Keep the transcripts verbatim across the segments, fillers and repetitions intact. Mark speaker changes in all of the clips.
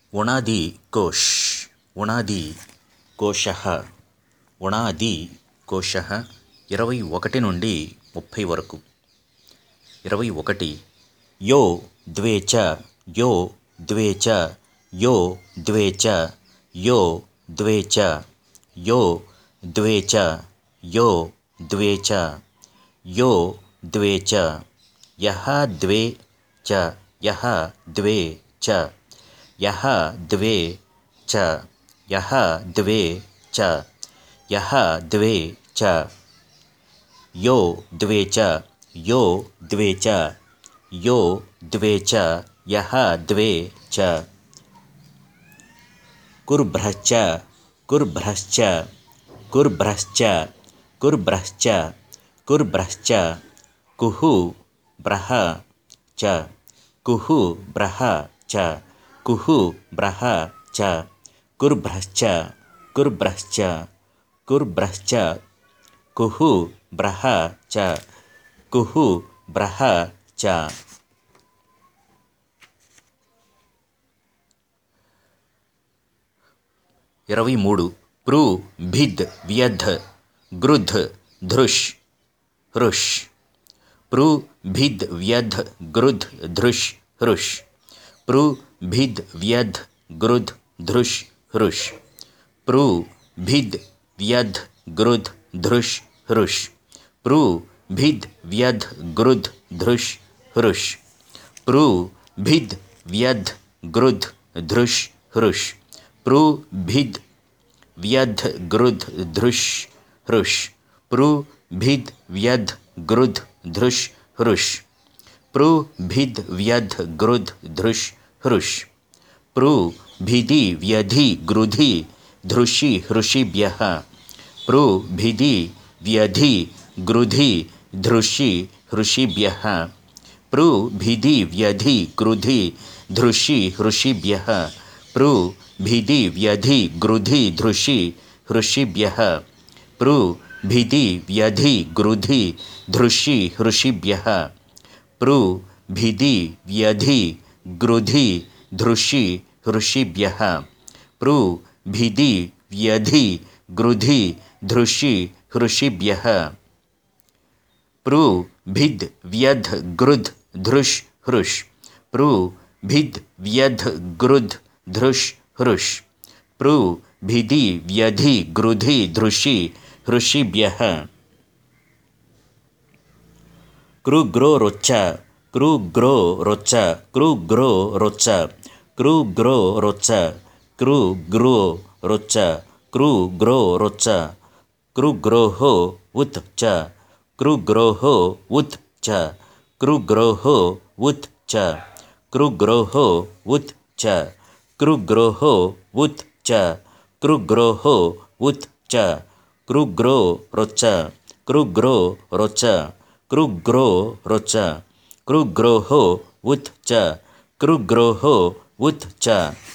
Speaker 1: ఉణాది cosh ఉణాది కోశ ఉణాది కోశ ఇరవై ఒకటి నుండి ముప్పై వరకు. ఇరవై ఒకటి యో ద్వే చ యో ద్వే చ యో ద్వే చ యో ద్వే చ యో ద్వే చ యో ద్వే చ యో ద్వే చ యః ద్వే చ యః ద్వే చ యః ద్వే చ యః ద్వే చ యః ద్వే చ యో ద్వే చ యో ద్వే చ యో ద్వే చ యః ద్వే చ కుర్భ్రశ్చ కుర్భ్రశ్చ కుర్భ్రశ్చ కుర్భ్రశ్చ కుర్భ్రశ్చ కుః భ్రః చ కుః భ్రః చ కుః భ్రః చ కుర్భ్రశ్చ కుర్భ్రశ్చ కుర్భ్రశ్చ కుః భ్రః చ కుః భ్రః చ. ఇరవై మూడు పృ భిద్ వ్యధ్ గృధ్ ధృష్ హృష్ పృ భిద్ వ్యధ్ గృధ్ ధృష్ హృష్ పృ భిద్ వ్యధ్ గృధ్ ధృష్ హృష్ పృ భిద్ వ్యధ్ గృధ్ ధృష్ హృష్ పృ భిద్ వ్యధ్ గృధ్ ధృష్ హృష్ పృ భిద్ వ్యధ్ గృధ్ ధృష్ హృష్ పృ భిద్ వ్యధ్ గృధ్ ధృష్ హృష్ పృ భిద్ వ్యధ్ గృధ్ ధృష్ హృష్ పృ భిద్ వ్యధ్ గృధ్ ధృష్ హృష్ పృ భిది వ్యధి గృధి ధృషి హృషిభ్యః పృ భిది వ్యధి గృధి ధృషి హృషిభ్యః పృ భిది వ్యధి గృధి ధృషి హృషిభ్యః పృ భిది వ్యధి గృధి ధృషి హృషిభ్యః పృ భిది వ్యధి గృధి ధృషి హృషిభ్యః పృ భిది వ్యధి గృధి ధృషి హృషిభ్యః పృ భిది వ్యధి గృధి ధృషి హృషిభ్యః పృ భిద్ వ్యధ్ గృధ్ ధృష్ హృష్ పృ భిద్ వ్యధ్ గృధ్ ధృష్ హృష్ పృ భిది వ్యధి గృధి ధృషి హృషిభ్యః కృగ్రో రొచ్చ కృగ్రో రొచ్చ కృగ్రో రొచ్చ కృగ్రో రొచ్చ కృగ్రో రొచ్చ కృగ్రో రొచ్చ కృగ్రోః ఉత్ చ కృగ్రోః ఉత్ చ కృగ్రోః ఉత్ చ కృగ్రోః ఉత్ చ కృగ్రోః ఉత్ చ కృగ్రోః ఉత్ చ కృగ్రో రొచ్చ కృగ్రో రొచ్చ కృగ్రో రొచ్చ కృగ్రోః ఉత్ చ కృగ్రోః ఉత్ చ.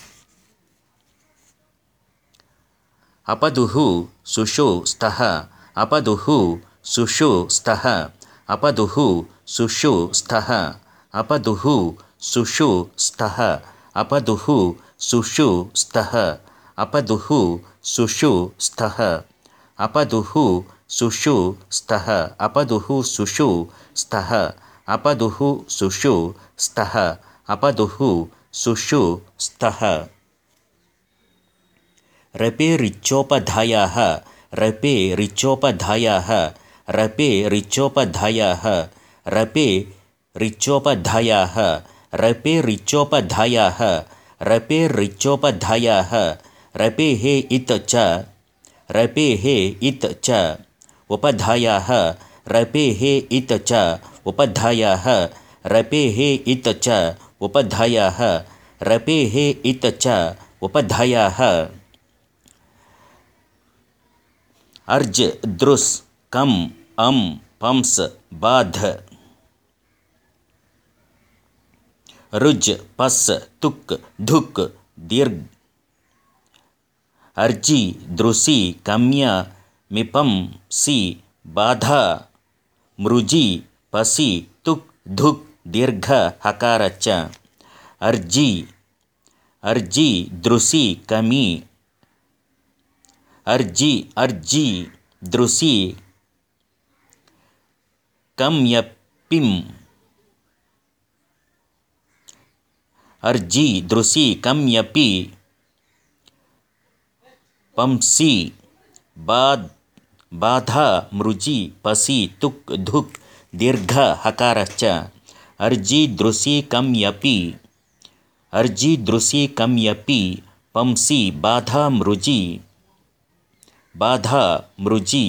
Speaker 1: అపదుః సుషో స్తః అపదుః సుషో స్తః అపదుః సుషో స్తః అపదుః సుషో స్తః అపదుః సుషో స్తః అపదుః సుషో స్తః అపదుః సుషో స్తః అపదుః సుషో స్తః అపదుః సుషో స్తః అపదుః సుషో స్తః. రపే రిచ్చోపధాయాః రపే రిచ్చోపధాయాః రపే రిచ్చోపధాయాః రపే రిచ్చోపధాయాః రపే రిచ్చోపధాయాః రపే రిచ్చోపధాయాః రపేః ఇత్ చ రపేః ఇత్ చ ఉపధాయాః రపేః ఇత్ చ ఉపధాయాః రపేః ఇత్ చ ఉపధాయాః రపేః ఇత్ చ ఉపధాయాః. అర్జ్ దృస్ కం అం పంస్ బాధ్ రుజ్ పస్ తుక్ ధుక్ దీర్ఘ్ అర్జి దృసి కమ్య మిపం సి బాధ మృజి పసి తుక్ ధుక్ దీర్ఘ హకార చ. అర్జి अर्जी दृसी कमी अर्जी अर्जी दृसी कम्यपिम अर्जी दृसी कम्यपि पंसी बाद बाधा मृजी पसी तुक धुक दीर्घ हकारश्च अर्जी दृसी कम्यपि अर्जी दृसी कम्यपि पंसी बाधा मृजी बाधा मृजी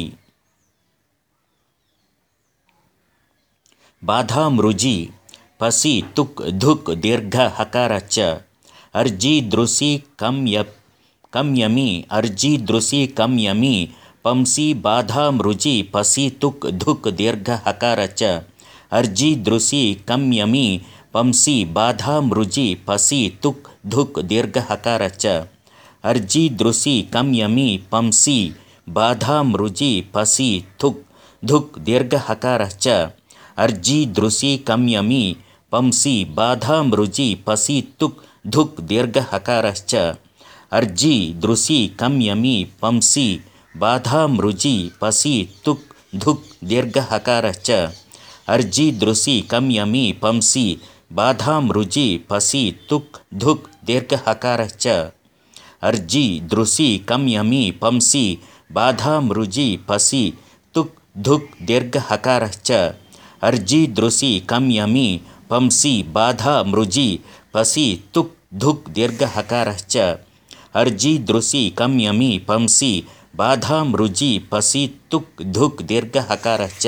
Speaker 1: बाधा मृजी पसी तुक धुक दीर्घ हकारश्च अर्जी दृसी कम्यप कम्यमी अर्जी दृसी कम्यमी पंसी बाधा मृजी पसी तुक धुक दीर्घ हकारश्च अर्जी दृसी कम्यमी पंसी बाधा मृजी पसी तुक धुक दीर्घ हकारश्च अर्जी दृसी कम्यमी पंसी बाधा मृजी पसी तुक धुक दीर्घ हकारश्च अर्जी दृसी कम्यमी पंसी बाधा मृजी पसी तुक धुक दीर्घ हकारश्च अर्जी दृसी कम्यमी पंसी बाधा मृजी पसी तुक धुक दीर्घ हकारश्च अर्जी दृसी कम्यमी पंसी बाधा मृजी पसी तुक धुक दीर्घ हकारश्च अर्जी दृसी कम्यमी पंसी बाधा मृजी पसी तुक धुक दीर्घ हकारश्च अर्जी दृसी कम्यमी पंसी बाधा मृजी पसी तुक धुक दीर्घ हकारश्च अर्जी दृसी कम्यमी पंसी बाधा मृजी पसी तुक धुक दीर्घ हकारश्च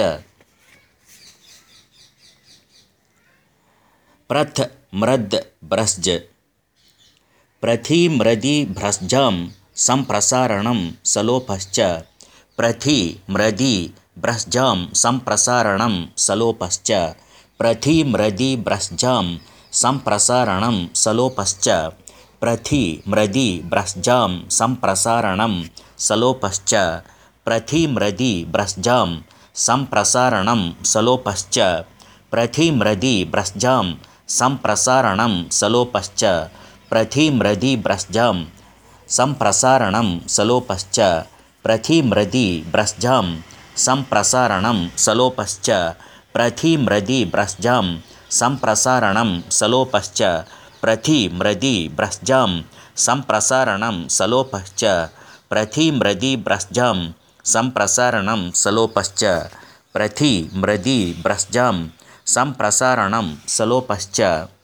Speaker 1: प्रथ म्रद भ्रस्ज प्रथि म्रदि भ्रस्जां संप्रसारणं सलोपश्च प्रथि म्रदि भ्रस्जां संप्रसारणं सलोपश्च प्रथि म्रदि भ्रस्जां संप्रसारणं सलोपश्च प्रथि म्रदि भ्रस्जां संप्रसारणं सलोपश्च प्रथि म्रदि भ्रस्जां संप्रसारणं सलोपश्च प्रथि म्रदि भ्रस्जां संप्रसारणं सलोपश्च प्रथि म्रदि भ्रस्जां संप्रसारणं सलोपश्च प्रथि म्रदि भ्रस्जां संप्रसारणं सलोपश्च प्रथि म्रदि भ्रस्जां संप्रसारणं सलोपश्च प्रथि म्रदि भ्रस्जां संप्रसारणं सलोपश्च प्रथि म्रदि भ्रस्जां संप्रसारणं सलोपश्च प्रथि म्रदि भ्रस्जां संप्रसारणं सलोपश्च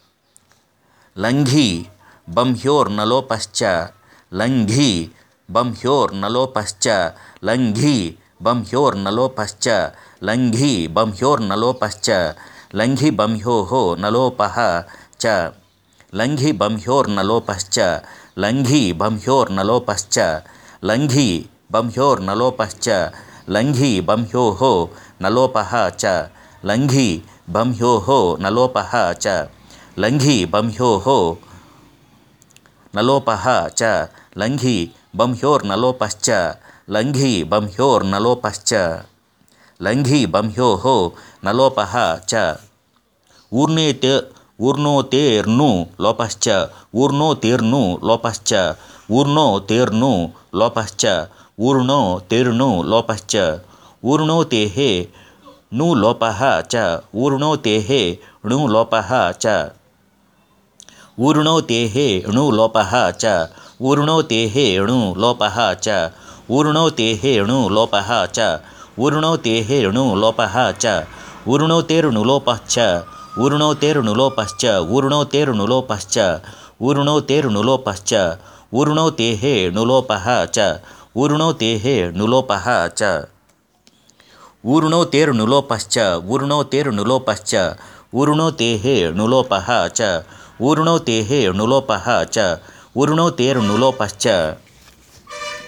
Speaker 1: लंघि बंह्योर्नलोपश्च लंघि बंह्योर्नलोपश्च लंघि बंह्योर्नलोपश्च लंघि बंह्योर्नलोपश्च लंघि बंह्योः नलोपः च लंघि बंह्योर्नलोपश्च लंघि बंह्योर्नलोपश्च लंघि बंह्योर्नलोपश्च लंघि बंह्योः नलोपः च लंघि बंह्योः नलोपः च लंघि बंह्योः नलोपः च लंघि बंह्योर्नलोपश्च लंघि बंह्योर्नलोपश्च लंघि बंह्योः नलोपः च ऊर्णेत ऊर्णोतेर्नु लोपश्च ऊर्णोतेर्नु लोपश्च ऊर्णोतेर्नु लोपश्च ऊर्णोतेर्नु लोपश्च ऊर्णोतेः नु लोपः च ऊर्णोतेः णु लोपः च ऊर्णोतेः णु लोपः च ऊर्णोतेः णु लोपः च ऊर्णोतेः णु लोपः च ऊर्णोतेः णु लोपः च ऊर्णोतेर्नुलोपश्च ऊर्णोतेर्नुलोपश्च ऊर्णोतेर्नुलोपश्च ऊर्णोतेर्नुलोपश्च ऊर्णोतेः नुलोपः च ऊर्णोतेः नुलोपः च ऊर्णोतेर्नुलोपश्च ऊर्णोतेर्नुलोपश्च ऊर्णोतेः नुलोपः च ऊर्णोतेः नुलोपः च ऊर्णोतेर्नुलोपश्च